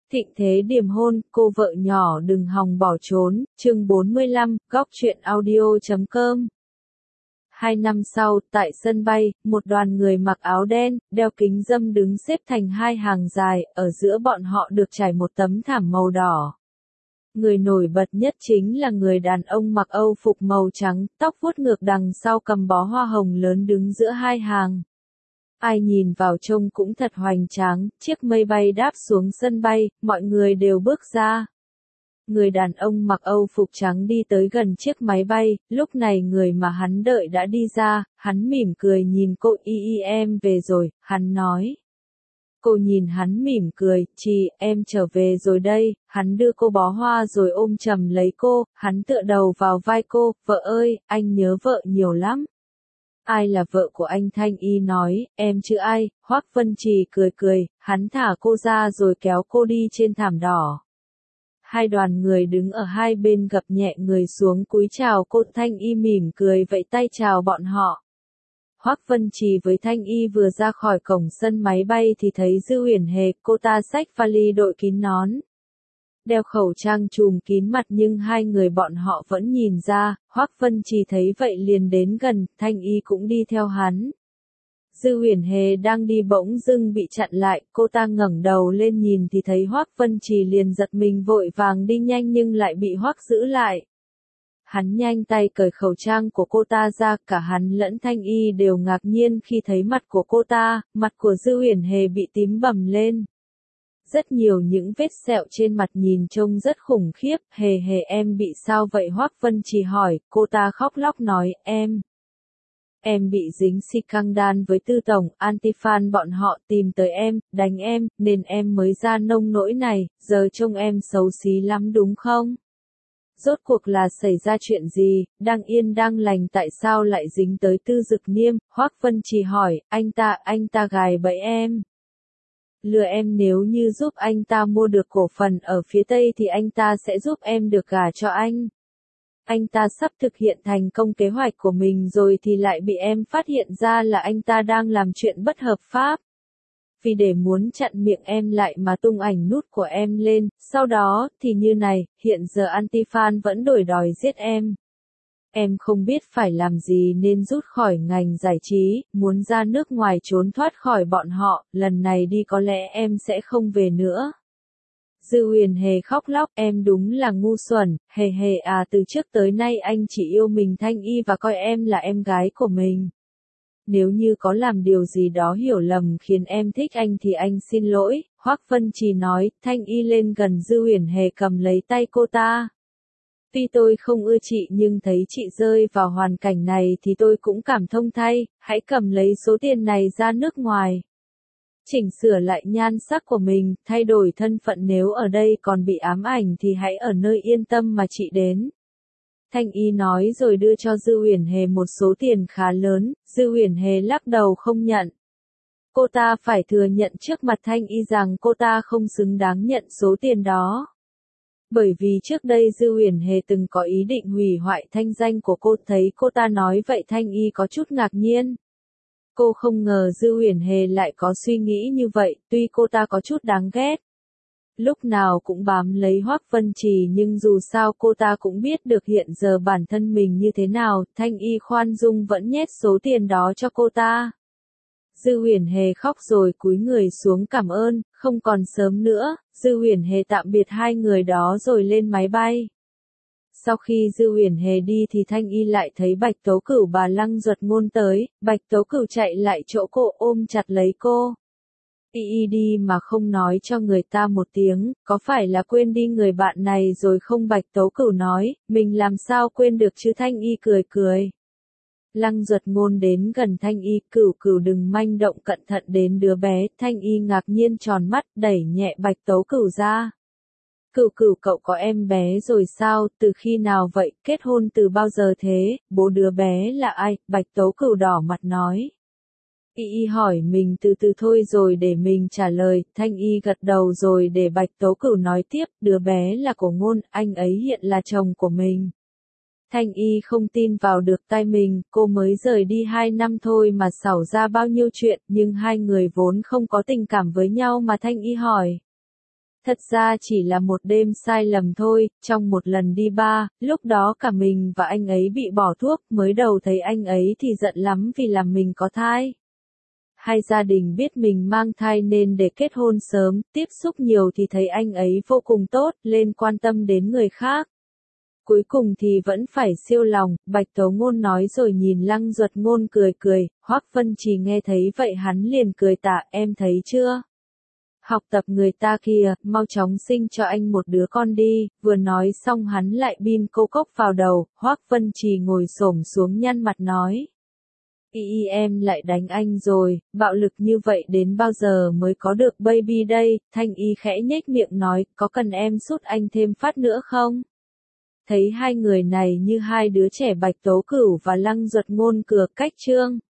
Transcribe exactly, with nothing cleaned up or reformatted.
Thịnh thế điểm hôn, cô vợ nhỏ đừng hòng bỏ trốn, chương bốn mươi lăm, góc truyện audio chấm com. Hai năm sau, tại sân bay, một đoàn người mặc áo đen, đeo kính râm đứng xếp thành hai hàng dài, ở giữa bọn họ được trải một tấm thảm màu đỏ. Người nổi bật nhất chính là người đàn ông mặc Âu phục màu trắng, tóc vuốt ngược đằng sau cầm bó hoa hồng lớn đứng giữa hai hàng. Ai nhìn vào trông cũng thật hoành tráng, chiếc mây bay đáp xuống sân bay, mọi người đều bước ra. Người đàn ông mặc Âu phục trắng đi tới gần chiếc máy bay, lúc này người mà hắn đợi đã đi ra, hắn mỉm cười nhìn cô. Y y em về rồi, hắn nói. Cô nhìn hắn mỉm cười, chị, em trở về rồi đây, hắn đưa cô bó hoa rồi ôm chầm lấy cô, hắn tựa đầu vào vai cô, vợ ơi, anh nhớ vợ nhiều lắm. Ai là vợ của anh? Thanh Y nói, em chứ ai. Hoắc Vân Trì cười cười, hắn thả cô ra rồi kéo cô đi trên thảm đỏ. Hai đoàn người đứng ở hai bên gập nhẹ người xuống cúi chào cô. Thanh Y mỉm cười vẫy tay chào bọn họ. Hoắc Vân Trì với Thanh Y vừa ra khỏi cổng sân máy bay thì thấy Dư Uyển Hề, cô ta xách vali đội kín nón, đeo khẩu trang trùm kín mặt nhưng hai người bọn họ vẫn nhìn ra. Hoắc Vân Trì thấy vậy liền đến gần, Thanh Y cũng đi theo hắn. Dư Uyển Hề đang đi bỗng dưng bị chặn lại, cô ta ngẩng đầu lên nhìn thì thấy Hoắc Vân Trì liền giật mình vội vàng đi nhanh nhưng lại bị Hoắc giữ lại. Hắn nhanh tay cởi khẩu trang của cô ta ra, cả hắn lẫn Thanh Y đều ngạc nhiên khi thấy mặt của cô ta, mặt của Dư Uyển Hề bị tím bầm lên. Rất nhiều những vết sẹo trên mặt nhìn trông rất khủng khiếp. Hề hề em bị sao vậy? Hoắc Vân Trì hỏi, cô ta khóc lóc nói, em. Em bị dính scandal với Tư Tổng, Antifan bọn họ tìm tới em, đánh em, nên em mới ra nông nỗi này, giờ trông em xấu xí lắm đúng không? Rốt cuộc là xảy ra chuyện gì, đang yên đang lành tại sao lại dính tới Tư Dực Niêm? Hoắc Vân Trì hỏi, anh ta, anh ta gài bẫy em. Lừa em, nếu như giúp anh ta mua được cổ phần ở phía Tây thì anh ta sẽ giúp em được gả cho anh. Anh ta sắp thực hiện thành công kế hoạch của mình rồi thì lại bị em phát hiện ra là anh ta đang làm chuyện bất hợp pháp. Vì để muốn chặn miệng em lại mà tung ảnh nút của em lên, sau đó thì như này, hiện giờ Antifan vẫn đòi đòi giết em. Em không biết phải làm gì nên rút khỏi ngành giải trí, muốn ra nước ngoài trốn thoát khỏi bọn họ, lần này đi có lẽ em sẽ không về nữa. Dư Uyển Hề khóc lóc, em đúng là ngu xuẩn, hề hề à, từ trước tới nay anh chỉ yêu mình Thanh Y và coi em là em gái của mình. Nếu như có làm điều gì đó hiểu lầm khiến em thích anh thì anh xin lỗi. Hoắc Vân Trì nói. Thanh Y lên gần Dư Uyển Hề cầm lấy tay cô ta. Tuy tôi không ưa chị nhưng thấy chị rơi vào hoàn cảnh này thì tôi cũng cảm thông thay, hãy cầm lấy số tiền này ra nước ngoài. Chỉnh sửa lại nhan sắc của mình, thay đổi thân phận, nếu ở đây còn bị ám ảnh thì hãy ở nơi yên tâm mà chị đến. Thanh Y nói rồi đưa cho Dư Uyển Hề một số tiền khá lớn. Dư Uyển Hề lắc đầu không nhận. Cô ta phải thừa nhận trước mặt Thanh Y rằng cô ta không xứng đáng nhận số tiền đó. Bởi vì trước đây Dư Uyển Hề từng có ý định hủy hoại thanh danh của cô. Thấy cô ta nói vậy Thanh Y có chút ngạc nhiên. Cô không ngờ Dư Uyển Hề lại có suy nghĩ như vậy, tuy cô ta có chút đáng ghét. Lúc nào cũng bám lấy Hoắc Vân Trì nhưng dù sao cô ta cũng biết được hiện giờ bản thân mình như thế nào. Thanh Y khoan dung vẫn nhét số tiền đó cho cô ta. Dư Uyển Hề khóc rồi cúi người xuống cảm ơn. Không còn sớm nữa, Dư Uyển Hề tạm biệt hai người đó rồi lên máy bay. Sau khi Dư Uyển Hề đi thì Thanh Y lại thấy Bạch Tố Cửu bà Lăng Duật Ngôn tới. Bạch Tố Cửu chạy lại chỗ cô ôm chặt lấy cô. Y y đi mà không nói cho người ta một tiếng, có phải là quên đi người bạn này rồi không? Bạch Tố Cửu nói, mình làm sao quên được chứ? Thanh Y cười cười. Lăng Duật Ngôn đến gần Thanh Y, Cửu Cửu đừng manh động, cẩn thận đến đứa bé. Thanh Y ngạc nhiên tròn mắt, đẩy nhẹ Bạch Tố Cửu ra. Cửu Cửu, cậu có em bé rồi sao? Từ khi nào vậy? Kết hôn từ bao giờ thế? Bố đứa bé là ai? Bạch Tố Cửu đỏ mặt nói. Y y hỏi mình từ từ thôi rồi để mình trả lời. Thanh Y gật đầu rồi để Bạch Tố Cửu nói tiếp, đứa bé là của Ngôn, anh ấy hiện là chồng của mình. Thanh Y không tin vào được tai mình, cô mới rời đi hai năm thôi mà xảo ra bao nhiêu chuyện, nhưng hai người vốn không có tình cảm với nhau mà. Thanh Y hỏi. Thật ra chỉ là một đêm sai lầm thôi, trong một lần đi bar, lúc đó cả mình và anh ấy bị bỏ thuốc, mới đầu thấy anh ấy thì giận lắm vì làm mình có thai. Hai gia đình biết mình mang thai nên để kết hôn sớm, tiếp xúc nhiều thì thấy anh ấy vô cùng tốt, lên quan tâm đến người khác. Cuối cùng thì vẫn phải siêu lòng, Bạch Tố Ngôn nói rồi nhìn Lăng Duật Ngôn cười cười, Hoắc Vân Trì nghe thấy vậy hắn liền cười tạ, em thấy chưa? Học tập người ta kìa, mau chóng sinh cho anh một đứa con đi, vừa nói xong hắn lại bin cô cốc vào đầu, Hoắc Vân Trì ngồi xổm xuống nhăn mặt nói. Y y em lại đánh anh rồi, bạo lực như vậy đến bao giờ mới có được baby đây, Thanh Y khẽ nhếch miệng nói, có cần em sút anh thêm phát nữa không? Thấy hai người này như hai đứa trẻ Bạch Tố Cửu và Lăng Duật Ngôn cừa cách trương.